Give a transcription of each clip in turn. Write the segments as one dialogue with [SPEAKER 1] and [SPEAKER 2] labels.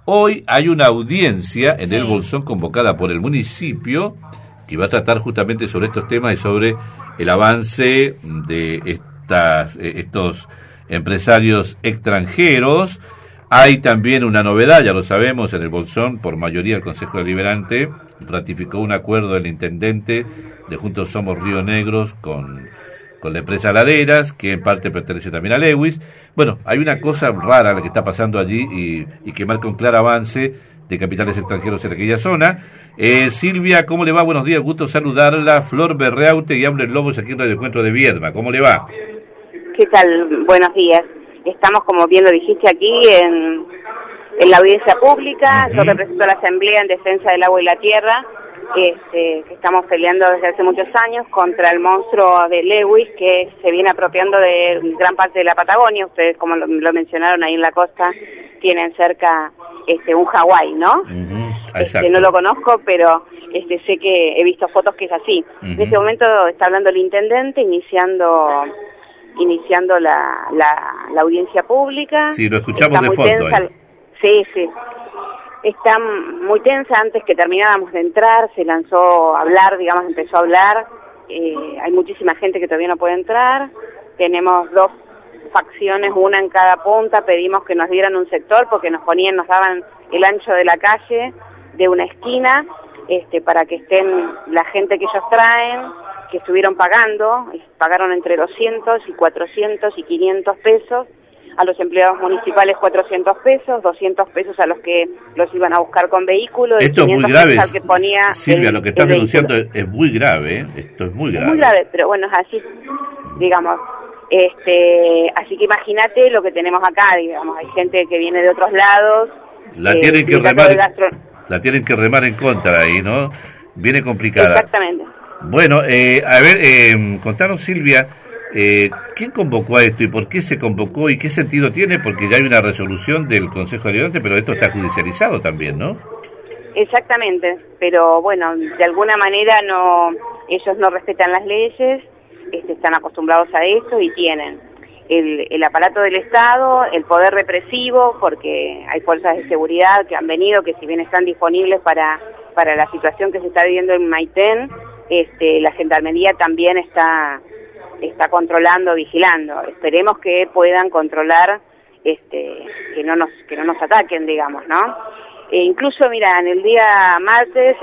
[SPEAKER 1] Hoy hay una audiencia en el Bolsón convocada por el municipio que va a tratar justamente sobre estos temas y sobre el avance de estos empresarios extranjeros. Hay también una novedad, ya lo sabemos, en el Bolsón, por mayoría el Consejo Deliberante ratificó un acuerdo del intendente de Juntos Somos Río Negros con la empresa Laderas, que en parte pertenece también a Lewis. Bueno, hay una cosa rara la que está pasando allí y que marca un claro avance de capitales extranjeros en aquella zona. Silvia, ¿cómo le va? Buenos días, gusto saludarla. Flor Berreaute y Ambles Lobos aquí en Radio Encuentro de Viedma. ¿Cómo le va?
[SPEAKER 2] ¿Qué tal? Buenos días. Estamos, como bien lo dijiste aquí, en la audiencia pública. Yo represento a la Asamblea en defensa del agua y la tierra, que estamos peleando desde hace muchos años contra el monstruo de Lewis, que se viene apropiando de gran parte de la Patagonia. Ustedes, como lo mencionaron ahí en la costa, tienen cerca un Hawái, ¿no? No lo conozco, pero sé que he visto fotos que es así. En este momento está hablando el intendente, iniciando la audiencia pública.
[SPEAKER 1] Sí, lo escuchamos de fondo.
[SPEAKER 2] Sí. Está muy tensa. Antes que terminábamos de entrar, se lanzó a hablar, empezó a hablar. Hay muchísima gente que todavía no puede entrar. Tenemos dos facciones, una en cada punta. Pedimos que nos dieran un sector porque nos daban el ancho de la calle de una esquina, para que estén la gente que ellos traen, que estuvieron pagaron entre 200 y 400 y 500 pesos, a los empleados municipales 400 pesos, 200 pesos a los que los iban a buscar con vehículo.
[SPEAKER 1] Esto es muy grave, Silvia, lo que estás denunciando es muy grave, esto es muy grave.
[SPEAKER 2] Es muy grave, pero bueno, es así, digamos. Así que imagínate lo que tenemos acá, hay gente que viene de otros lados.
[SPEAKER 1] La tienen que remar en contra ahí, ¿no? Viene complicada.
[SPEAKER 2] Exactamente.
[SPEAKER 1] Bueno, contanos, Silvia, ¿quién convocó a esto y por qué se convocó y qué sentido tiene? Porque ya hay una resolución del Consejo Deliberante, pero esto está judicializado también, ¿no?
[SPEAKER 2] Exactamente, pero bueno, de alguna manera ellos no respetan las leyes, están acostumbrados a esto y tienen el aparato del Estado, el poder represivo, porque hay fuerzas de seguridad que han venido, que si bien están disponibles para la situación que se está viviendo en Maitén, la gendarmería también está controlando, vigilando. Esperemos que puedan controlar, que no nos ataquen, digamos, ¿no? Incluso, mira, en el día martes,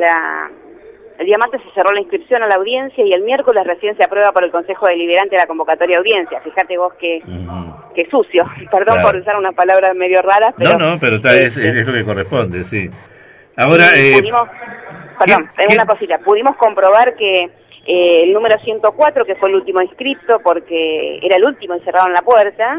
[SPEAKER 2] el día martes se cerró la inscripción a la audiencia y el miércoles recién se aprueba por el Consejo Deliberante la convocatoria a audiencia. Fíjate vos que sucio. Perdón por usar unas palabras medio raras, pero...
[SPEAKER 1] No, pero es lo que corresponde, sí. Ahora...
[SPEAKER 2] una cosita. Pudimos comprobar que el número 104, que fue el último inscripto, porque era el último y cerraron la puerta,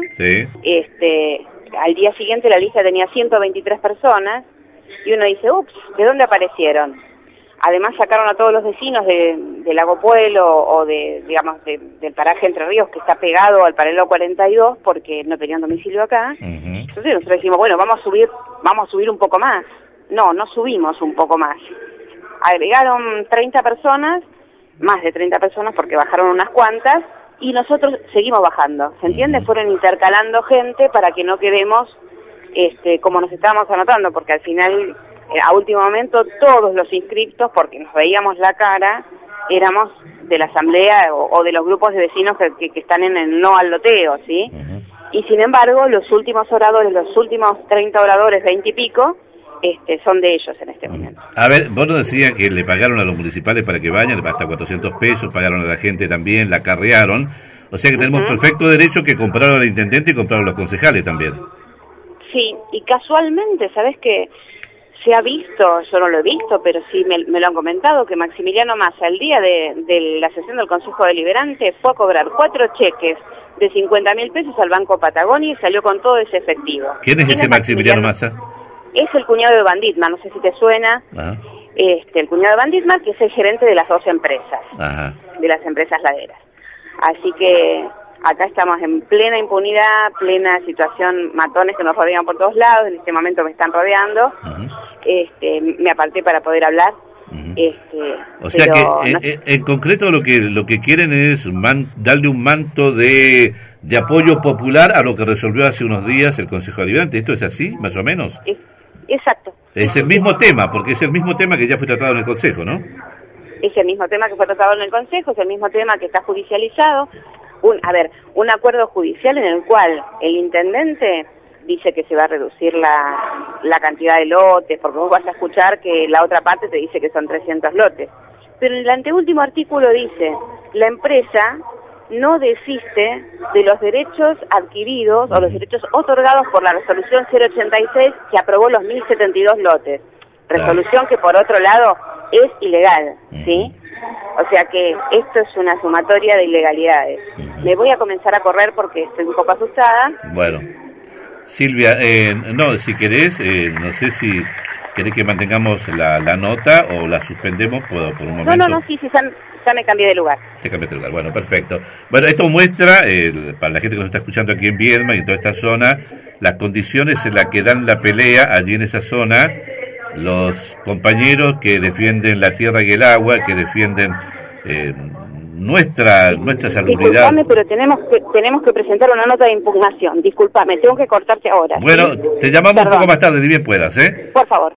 [SPEAKER 2] al día siguiente la lista tenía 123 personas, y uno dice, ups, ¿de dónde aparecieron? Además sacaron a todos los vecinos de Lago Pueblo o del paraje Entre Ríos, que está pegado al paralelo 42, porque no tenían domicilio acá. Entonces nosotros dijimos, bueno, vamos a subir un poco más. No subimos un poco más. Agregaron 30 personas, más de 30 personas, porque bajaron unas cuantas, y nosotros seguimos bajando, ¿se entiende? Fueron intercalando gente para que no quedemos como nos estábamos anotando, porque al final... a último momento todos los inscriptos, porque nos veíamos la cara, éramos de la asamblea o de los grupos de vecinos que están en el no al loteo, ¿sí? Y sin embargo, los últimos oradores, los últimos 30 oradores, 20 y pico, son de ellos en este momento.
[SPEAKER 1] A ver, vos nos decías que le pagaron a los municipales para que vayan, hasta 400 pesos, pagaron a la gente también, la acarrearon, o sea que tenemos perfecto derecho que compraron al intendente y compraron a los concejales también.
[SPEAKER 2] Sí, y casualmente, ¿sabés qué? Se ha visto, yo no lo he visto, pero sí me lo han comentado, que Maximiliano Massa, el día de la sesión del Consejo Deliberante, fue a cobrar 4 cheques de 50.000 pesos al Banco Patagonia y salió con todo ese efectivo.
[SPEAKER 1] ¿Quién es ese Maximiliano Massa?
[SPEAKER 2] Es el cuñado de Banditma, no sé si te suena. El cuñado de Banditma, que es el gerente de las dos empresas, de las empresas laderas. Así que acá estamos en plena impunidad, plena situación, matones que nos rodean por todos lados, en este momento me están rodeando. Me aparté para poder hablar.
[SPEAKER 1] O sea que en concreto lo que quieren es darle un manto de apoyo popular a lo que resolvió hace unos días el Consejo Deliberante. ¿Esto es así, más o menos?
[SPEAKER 2] Exacto.
[SPEAKER 1] Es el mismo tema, porque es el mismo tema que ya fue tratado en el Consejo, ¿no?
[SPEAKER 2] Es el mismo tema que fue tratado en el Consejo, es el mismo tema que está judicializado. Un acuerdo judicial en el cual el intendente dice que se va a reducir la cantidad de lotes, porque vos vas a escuchar que la otra parte te dice que son 300 lotes. Pero en el anteúltimo artículo dice, la empresa no desiste de los derechos adquiridos o los derechos otorgados por la resolución 086 que aprobó los 1072 lotes. Resolución que por otro lado es ilegal, ¿sí? O sea que esto es una sumatoria de ilegalidades. Me voy a comenzar a correr porque estoy un poco asustada.
[SPEAKER 1] Bueno, Silvia, no, si querés, no sé si querés que mantengamos la nota o la suspendemos por un momento.
[SPEAKER 2] No, sí, ya me cambié de lugar.
[SPEAKER 1] Te cambiaste de lugar, bueno, perfecto. Bueno, esto muestra, para la gente que nos está escuchando aquí en Viedma y en toda esta zona, las condiciones en las que dan la pelea allí en esa zona los compañeros que defienden la tierra y el agua, que defienden nuestra salubridad.
[SPEAKER 2] Disculpame, pero tenemos que presentar una nota de impugnación. Disculpame, tengo que cortarte ahora.
[SPEAKER 1] Bueno,
[SPEAKER 2] ¿sí?
[SPEAKER 1] te llamamos un poco más tarde, ni bien puedas, ¿eh?
[SPEAKER 2] Por favor.